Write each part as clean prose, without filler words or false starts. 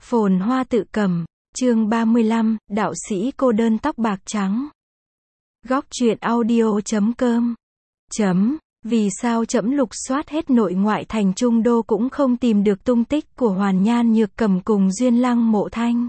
Phồn hoa tự cầm, chương 35, đạo sĩ cô đơn tóc bạc trắng. Góc truyện audio.com. Vì sao trẫm lục soát hết nội ngoại thành Trung Đô cũng không tìm được tung tích của Hoàn Nhan Nhược Cầm cùng Duyên Lăng Mộ Thanh.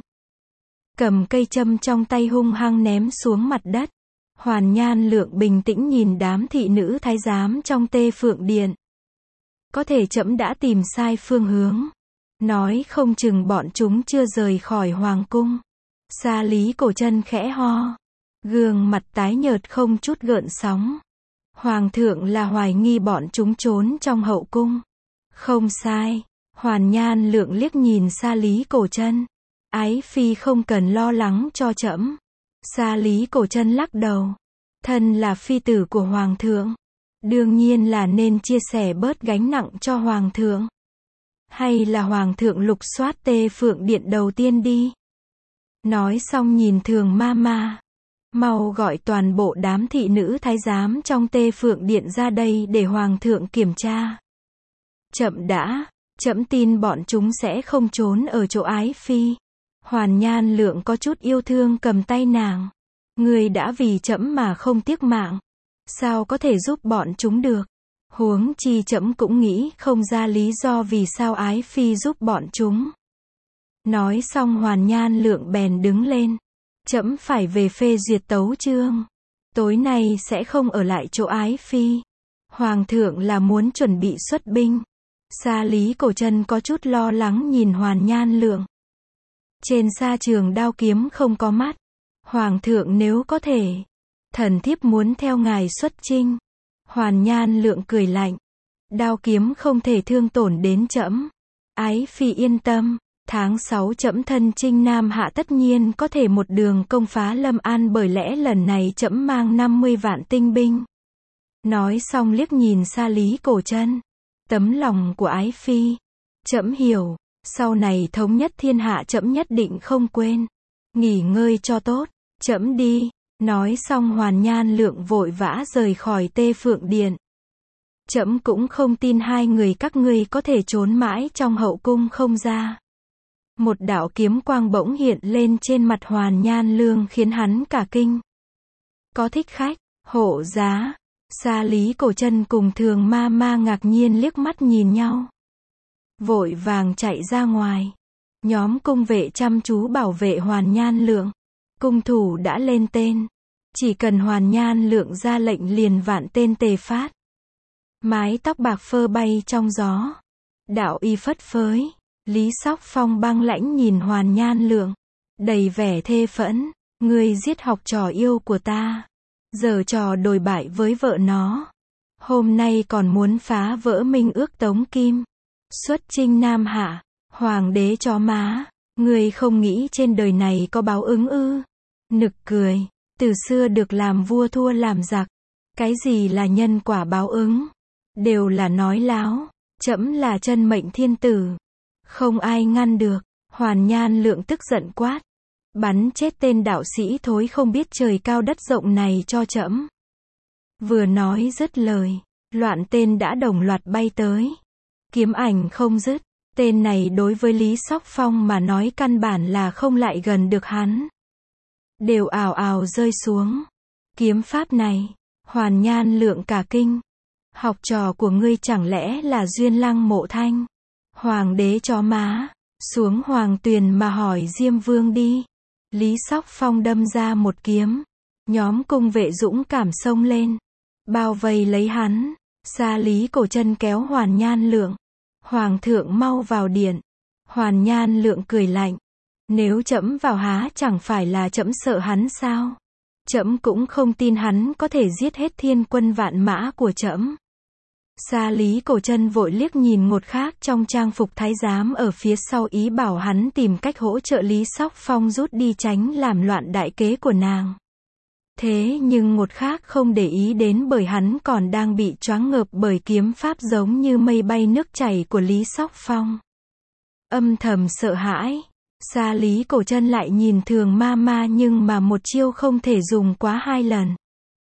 Cầm cây châm trong tay hung hăng ném xuống mặt đất. Hoàn Nhan Lượng bình tĩnh nhìn đám thị nữ thái giám trong Tê Phượng Điện. Có thể trẫm đã tìm sai phương hướng. Nói không chừng bọn chúng chưa rời khỏi hoàng cung. Sa Lý Cổ Chân khẽ ho. Gương mặt tái nhợt không chút gợn sóng. Hoàng thượng là hoài nghi bọn chúng trốn trong hậu cung. Không sai. Hoàn Nhan Lượng liếc nhìn Sa Lý Cổ Chân. Ái phi không cần lo lắng cho trẫm. Sa Lý Cổ Chân lắc đầu. Thân là phi tử của hoàng thượng. Đương nhiên là nên chia sẻ bớt gánh nặng cho hoàng thượng. Hay là hoàng thượng lục soát Tê Phượng Điện đầu tiên đi. Nói xong nhìn Thường Ma. Mau gọi toàn bộ đám thị nữ thái giám trong Tê Phượng Điện ra đây để hoàng thượng kiểm tra. Chậm đã, trẫm tin bọn chúng sẽ không trốn ở chỗ ái phi. Hoàn Nhan Lượng có chút yêu thương cầm tay nàng. Người đã vì trẫm mà không tiếc mạng. Sao có thể giúp bọn chúng được? Huống chi trẫm cũng nghĩ không ra lý do vì sao ái phi giúp bọn chúng. Nói xong Hoàn Nhan Lượng bèn đứng lên. Trẫm phải về phê duyệt tấu chương. Tối nay sẽ không ở lại chỗ ái phi. Hoàng thượng là muốn chuẩn bị xuất binh. Sa Lý Cổ Chân có chút lo lắng nhìn Hoàn Nhan Lượng. Trên sa trường đao kiếm không có mắt. Hoàng thượng nếu có thể, thần thiếp muốn theo ngài xuất chinh. Hoàn Nhan Lượng cười lạnh. Đao kiếm không thể thương tổn đến trẫm. Ái phi yên tâm, tháng 6 trẫm thân chinh Nam Hạ tất nhiên có thể một đường công phá Lâm An, bởi lẽ lần này trẫm mang 50 vạn tinh binh. Nói xong liếc nhìn Sa Lý Cổ Chân. Tấm lòng của ái phi, trẫm hiểu, sau này thống nhất thiên hạ trẫm nhất định không quên. Nghỉ ngơi cho tốt, trẫm đi. Nói xong Hoàn Nhan Lượng vội vã rời khỏi Tê Phượng Điện. Trẫm cũng không tin hai người các ngươi có thể trốn mãi trong hậu cung không ra. Một đạo kiếm quang bỗng hiện lên trên mặt Hoàn Nhan Lượng khiến hắn cả kinh. Có thích khách, hộ giá. Sa Lý Cổ Chân cùng Thường Ma ngạc nhiên liếc mắt nhìn nhau. Vội vàng chạy ra ngoài. Nhóm cung vệ chăm chú bảo vệ Hoàn Nhan Lượng. Cung thủ đã lên tên. Chỉ cần Hoàn Nhan Lượng ra lệnh liền vạn tên tề phát. Mái tóc bạc phơ bay trong gió. Đạo y phất phới. Lý Sóc Phong băng lãnh nhìn Hoàn Nhan Lượng. Đầy vẻ thê phẫn. Ngươi giết học trò yêu của ta. Giờ trò đồi bại với vợ nó. Hôm nay còn muốn phá vỡ minh ước Tống Kim. Xuất chinh Nam Hạ. Hoàng đế chó má. Ngươi không nghĩ trên đời này có báo ứng ư? Nực cười. Từ xưa được làm vua thua làm giặc. Cái gì là nhân quả báo ứng? Đều là nói láo. Trẫm là chân mệnh thiên tử. Không ai ngăn được. Hoàn Nhan Lượng tức giận quát. Bắn chết tên đạo sĩ thối không biết trời cao đất rộng này cho trẫm. Vừa nói dứt lời. Loạn tên đã đồng loạt bay tới. Kiếm ảnh không dứt. Tên này đối với Lý Sóc Phong mà nói căn bản là không lại gần được hắn. Đều ào ào rơi xuống. Kiếm pháp này. Hoàn Nhan Lượng cả kinh. Học trò của ngươi chẳng lẽ là Duyên Lăng Mộ Thanh? Hoàng đế chó má. Xuống hoàng tuyền mà hỏi Diêm Vương đi. Lý Sóc Phong đâm ra một kiếm. Nhóm cung vệ dũng cảm xông lên. Bao vây lấy hắn. Sa Lý Cổ Chân kéo Hoàn Nhan Lượng. Hoàng thượng mau vào điện. Hoàn Nhan Lượng cười lạnh. Nếu trẫm vào há chẳng phải là trẫm sợ hắn sao? Trẫm cũng không tin hắn có thể giết hết thiên quân vạn mã của trẫm. Sa Lý Cổ Chân vội liếc nhìn một khác trong trang phục thái giám ở phía sau, ý bảo hắn tìm cách hỗ trợ Lý Sóc Phong rút đi tránh làm loạn đại kế của nàng. Thế nhưng một khác không để ý đến, bởi hắn còn đang bị choáng ngợp bởi kiếm pháp giống như mây bay nước chảy của Lý Sóc Phong. Âm thầm sợ hãi. Sa Lý Cổ Chân lại nhìn Thường Ma nhưng mà một chiêu không thể dùng quá 2 lần.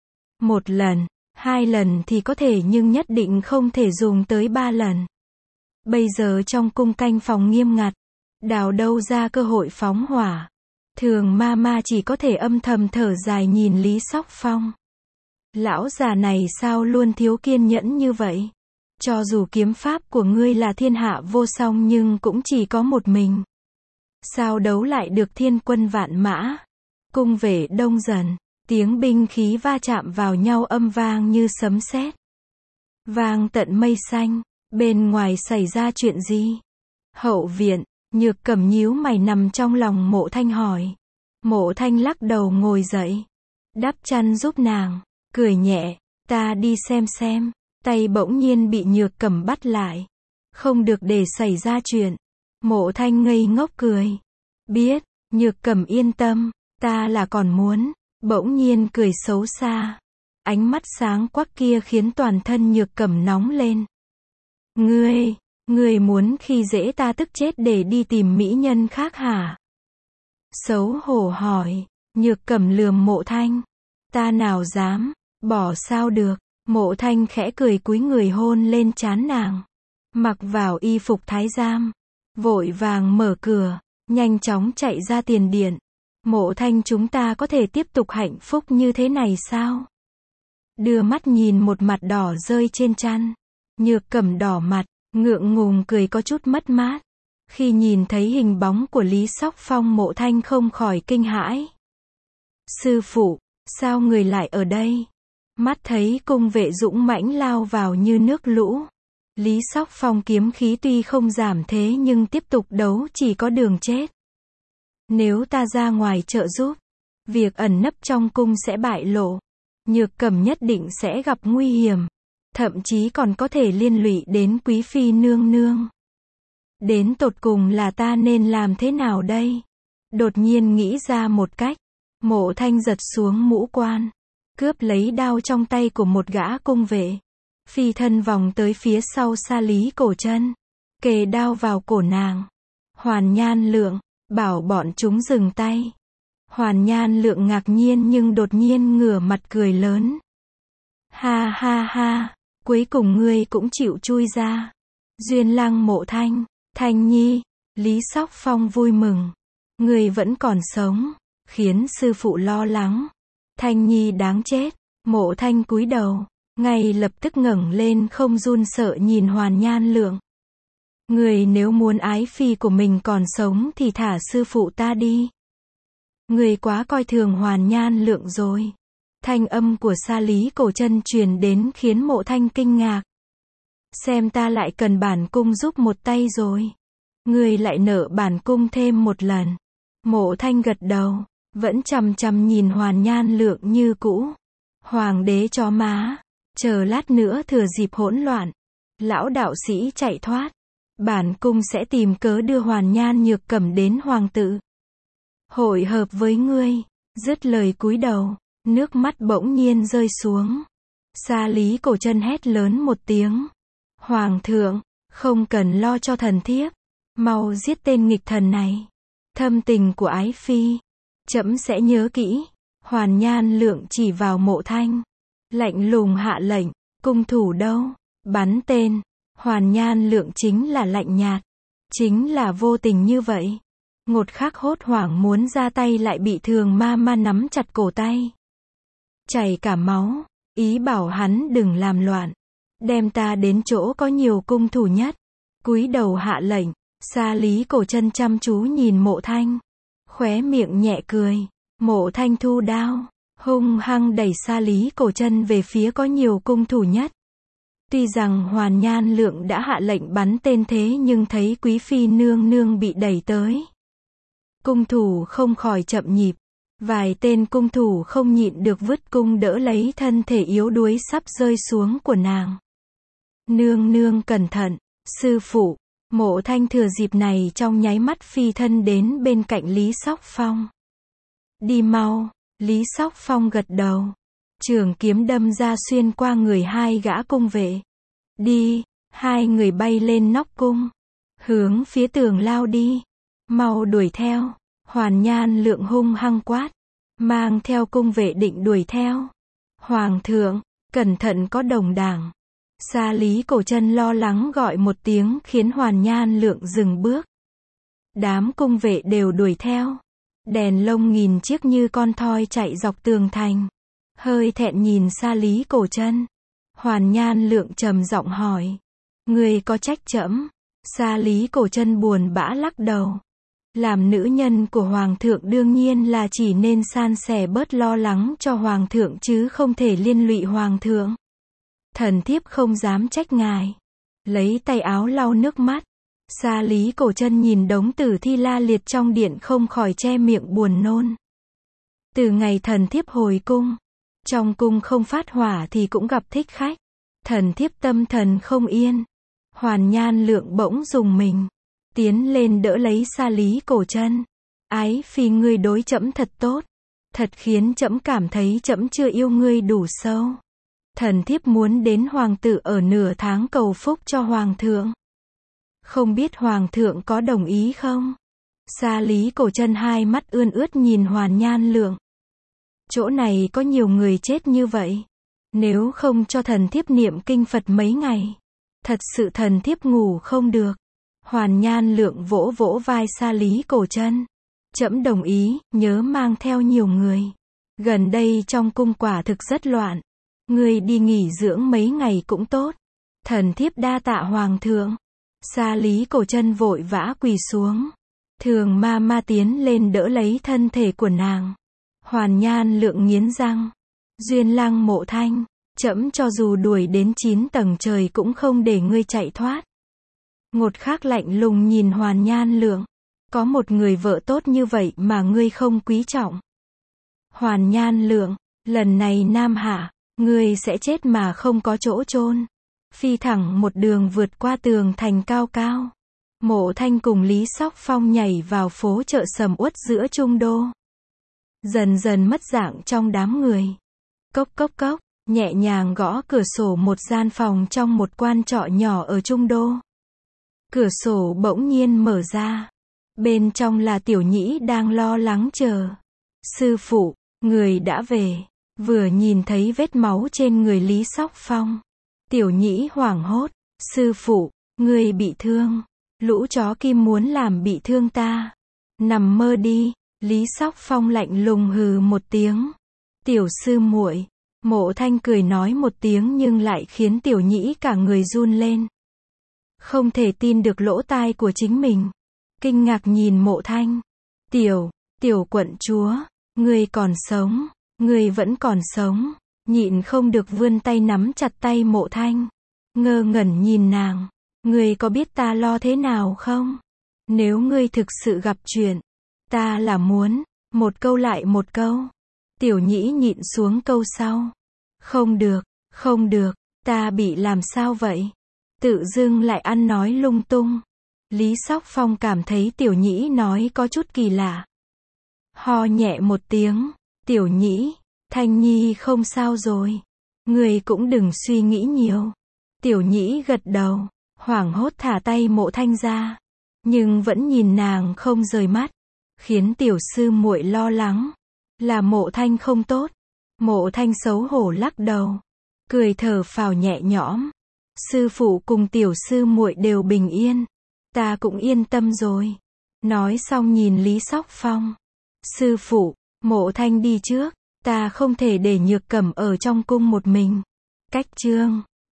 1 lần, 2 lần thì có thể nhưng nhất định không thể dùng tới 3 lần. Bây giờ trong cung canh phòng nghiêm ngặt. Đào đâu ra cơ hội phóng hỏa. Thường Mama chỉ có thể âm thầm thở dài nhìn Lý Sóc Phong. Lão già này sao luôn thiếu kiên nhẫn như vậy? Cho dù kiếm pháp của ngươi là thiên hạ vô song nhưng cũng chỉ có một mình. Sao đấu lại được thiên quân vạn mã? Cung vệ đông dần, tiếng binh khí va chạm vào nhau âm vang như sấm sét. Vang tận mây xanh, bên ngoài xảy ra chuyện gì? Hậu viện, Nhược Cẩm nhíu mày nằm trong lòng Mộ Thanh hỏi. Mộ Thanh lắc đầu ngồi dậy, đắp chăn giúp nàng, cười nhẹ, ta đi xem. Tay bỗng nhiên bị Nhược Cẩm bắt lại. Không được để xảy ra chuyện. Mộ Thanh ngây ngốc cười. Biết, Nhược Cẩm yên tâm, ta là còn muốn. Bỗng nhiên cười xấu xa. Ánh mắt sáng quắc kia khiến toàn thân Nhược Cẩm nóng lên. Ngươi muốn khi dễ ta tức chết để đi tìm mỹ nhân khác hả? Xấu hổ hỏi. Nhược Cẩm lườm Mộ Thanh. Ta nào dám, bỏ sao được. Mộ Thanh khẽ cười cúi người hôn lên trán nàng. Mặc vào y phục thái giám, vội vàng mở cửa, nhanh chóng chạy ra tiền điện. Mộ Thanh, chúng ta có thể tiếp tục hạnh phúc như thế này sao? Đưa mắt nhìn một mặt đỏ rơi trên chăn. Nhược Cẩm đỏ mặt, ngượng ngùng cười có chút mất mát. Khi nhìn thấy hình bóng của Lý Sóc Phong, Mộ Thanh không khỏi kinh hãi. Sư phụ, sao người lại ở đây? Mắt thấy cung vệ dũng mãnh lao vào như nước lũ. Lý Sóc Phong kiếm khí tuy không giảm thế nhưng tiếp tục đấu chỉ có đường chết. Nếu ta ra ngoài trợ giúp, việc ẩn nấp trong cung sẽ bại lộ. Nhược Cẩm nhất định sẽ gặp nguy hiểm. Thậm chí còn có thể liên lụy đến quý phi nương nương. Đến tột cùng là ta nên làm thế nào đây? Đột nhiên nghĩ ra một cách. Mộ Thanh giật xuống mũ quan, cướp lấy đao trong tay của một gã cung vệ. Phi thân vòng tới phía sau Sa Lý Cổ Chân, kề đao vào cổ nàng. Hoàn Nhan Lượng, bảo bọn chúng dừng tay. Hoàn Nhan Lượng ngạc nhiên nhưng đột nhiên ngửa mặt cười lớn. Ha ha ha, cuối cùng ngươi cũng chịu chui ra. Duyên Lăng Mộ Thanh, Thanh Nhi, Lý Sóc Phong vui mừng. Ngươi vẫn còn sống, khiến sư phụ lo lắng. Thanh Nhi đáng chết. Mộ Thanh cúi đầu, ngay lập tức ngẩng lên không run sợ nhìn Hoàn Nhan Lượng. Người nếu muốn ái phi của mình còn sống thì thả sư phụ ta đi. Người quá coi thường Hoàn Nhan Lượng rồi. Thanh âm của Sa Lý Cổ Chân truyền đến khiến Mộ Thanh kinh ngạc. Xem ta lại cần bản cung giúp một tay rồi. Người lại nợ bản cung thêm một lần. Mộ Thanh gật đầu, vẫn chằm chằm nhìn Hoàn Nhan Lượng như cũ. Hoàng đế chó má, chờ lát nữa thừa dịp hỗn loạn, lão đạo sĩ chạy thoát, bản cung sẽ tìm cớ đưa Hoàn Nhan Nhược Cẩm đến hoàng tự. Hội hợp với ngươi. Dứt lời cúi đầu, nước mắt bỗng nhiên rơi xuống. Sa Lý Cổ Chân hét lớn một tiếng. Hoàng thượng, không cần lo cho thần thiếp, mau giết tên nghịch thần này. Thâm tình của ái phi, trẫm sẽ nhớ kỹ. Hoàn Nhan Lượng chỉ vào Mộ Thanh, lạnh lùng hạ lệnh. Cung thủ đâu? Bắn tên. Hoàn Nhan Lượng chính là lạnh nhạt, chính là vô tình như vậy. Ngột khắc hốt hoảng muốn ra tay lại bị Thường Ma nắm chặt cổ tay, chảy cả máu, ý bảo hắn đừng làm loạn, đem ta đến chỗ có nhiều cung thủ nhất. Cúi đầu hạ lệnh. Sa Lý Cổ Chân chăm chú nhìn Mộ Thanh, khóe miệng nhẹ cười. Mộ Thanh thu đao, hung hăng đẩy Sa Lý Cổ Chân về phía có nhiều cung thủ nhất. Tuy rằng Hoàn Nhan Lượng đã hạ lệnh bắn tên thế nhưng thấy quý phi nương nương bị đẩy tới, cung thủ không khỏi chậm nhịp. Vài tên cung thủ không nhịn được vứt cung đỡ lấy thân thể yếu đuối sắp rơi xuống của nàng. Nương nương cẩn thận, sư phụ. Mộ Thanh thừa dịp này trong nháy mắt phi thân đến bên cạnh Lý Sóc Phong. Đi mau. Lý Sóc Phong gật đầu, trường kiếm đâm ra xuyên qua người hai gã cung vệ. Đi. Hai người bay lên nóc cung, hướng phía tường lao đi. Mau đuổi theo. Hoàn Nhan Lượng hung hăng quát, mang theo cung vệ định đuổi theo. Hoàng thượng, cẩn thận có đồng đảng. Sa Lý Cổ Chân lo lắng gọi một tiếng khiến Hoàn Nhan Lượng dừng bước. Đám cung vệ đều đuổi theo. Đèn lông nghìn chiếc như con thoi chạy dọc tường thành. Hơi thẹn nhìn xa Lý Cổ Trân. Hoàn Nhan Lượng trầm giọng hỏi. Ngươi có trách trẫm? Xa Lý Cổ Trân buồn bã lắc đầu. Làm nữ nhân của Hoàng thượng đương nhiên là chỉ nên san sẻ bớt lo lắng cho Hoàng thượng chứ không thể liên lụy Hoàng thượng. Thần thiếp không dám trách ngài. Lấy tay áo lau nước mắt. Xa Lý Cổ Trân nhìn đống tử thi la liệt trong điện không khỏi che miệng buồn nôn. Từ ngày thần thiếp hồi cung, trong cung không phát hỏa thì cũng gặp thích khách. Thần thiếp tâm thần không yên. Hoàn Nhan Lượng bỗng rùng mình, tiến lên đỡ lấy Xa Lý Cổ Trân. Ái phi, ngươi đối trẫm thật tốt, thật khiến trẫm cảm thấy trẫm chưa yêu ngươi đủ sâu. Thần thiếp muốn đến hoàng tử ở nửa tháng cầu phúc cho hoàng thượng. Không biết hoàng thượng có đồng ý không? Xa Lý Cổ Trân hai mắt ươn ướt nhìn Hoàn Nhan Lượng. Chỗ này có nhiều người chết như vậy. Nếu không cho thần thiếp niệm kinh Phật mấy ngày, thật sự thần thiếp ngủ không được. Hoàn Nhan Lượng vỗ vỗ vai Xa Lý Cổ Trân. Trẫm đồng ý, nhớ mang theo nhiều người. Gần đây trong cung quả thực rất loạn. Ngươi đi nghỉ dưỡng mấy ngày cũng tốt. Thần thiếp đa tạ hoàng thượng. Xa Lý Cổ Trân vội vã quỳ xuống. Thường ma ma tiến lên đỡ lấy thân thể của nàng. Hoàn Nhan Lượng nghiến răng. Duyên Lăng Mộ Thanh, trẫm cho dù đuổi đến 9 tầng trời cũng không để ngươi chạy thoát. Ngột Khắc lạnh lùng nhìn Hoàn Nhan Lượng. Có một người vợ tốt như vậy mà ngươi không quý trọng. Hoàn Nhan Lượng, lần này Nam Hạ, ngươi sẽ chết mà không có chỗ chôn. Phi thẳng một đường vượt qua tường thành cao cao. Mộ Thanh cùng Lý Sóc Phong nhảy vào phố chợ sầm uất giữa Trung Đô. Dần dần mất dạng trong đám người. Cốc cốc cốc, nhẹ nhàng gõ cửa sổ một gian phòng trong một quan trọ nhỏ ở Trung Đô. Cửa sổ bỗng nhiên mở ra. Bên trong là Tiểu Nhĩ đang lo lắng chờ. Sư phụ, người đã về. Vừa nhìn thấy vết máu trên người Lý Sóc Phong, Tiểu Nhĩ hoảng hốt. Sư phụ, ngươi bị thương. Lũ chó kim muốn làm bị thương ta. Nằm mơ đi. Lý Sóc Phong lạnh lùng hừ một tiếng. Tiểu sư muội. Mộ Thanh cười nói một tiếng nhưng lại khiến Tiểu Nhĩ cả người run lên. Không thể tin được lỗ tai của chính mình. Kinh ngạc nhìn Mộ Thanh. Tiểu quận chúa, ngươi còn sống, ngươi vẫn còn sống. Nhịn không được vươn tay nắm chặt tay Mộ Thanh. Ngơ ngẩn nhìn nàng. Ngươi có biết ta lo thế nào không? Nếu ngươi thực sự gặp chuyện, ta là muốn, một câu lại một câu. Tiểu Nhĩ nhịn xuống câu sau. Không được, ta bị làm sao vậy? Tự dưng lại ăn nói lung tung. Lý Sóc Phong cảm thấy Tiểu Nhĩ nói có chút kỳ lạ. Ho nhẹ một tiếng. Tiểu Nhĩ, Thanh Nhi không sao rồi. Người cũng đừng suy nghĩ nhiều. Tiểu Nhĩ gật đầu, hoảng hốt thả tay Mộ Thanh ra. Nhưng vẫn nhìn nàng không rời mắt. Khiến tiểu sư muội lo lắng. Là Mộ Thanh không tốt. Mộ Thanh xấu hổ lắc đầu. Cười thở phào nhẹ nhõm. Sư phụ cùng tiểu sư muội đều bình yên. Ta cũng yên tâm rồi. Nói xong nhìn Lý Sóc Phong. Sư phụ, Mộ Thanh đi trước. Ta không thể để Nhược Cẩm ở trong cung một mình. Cách chương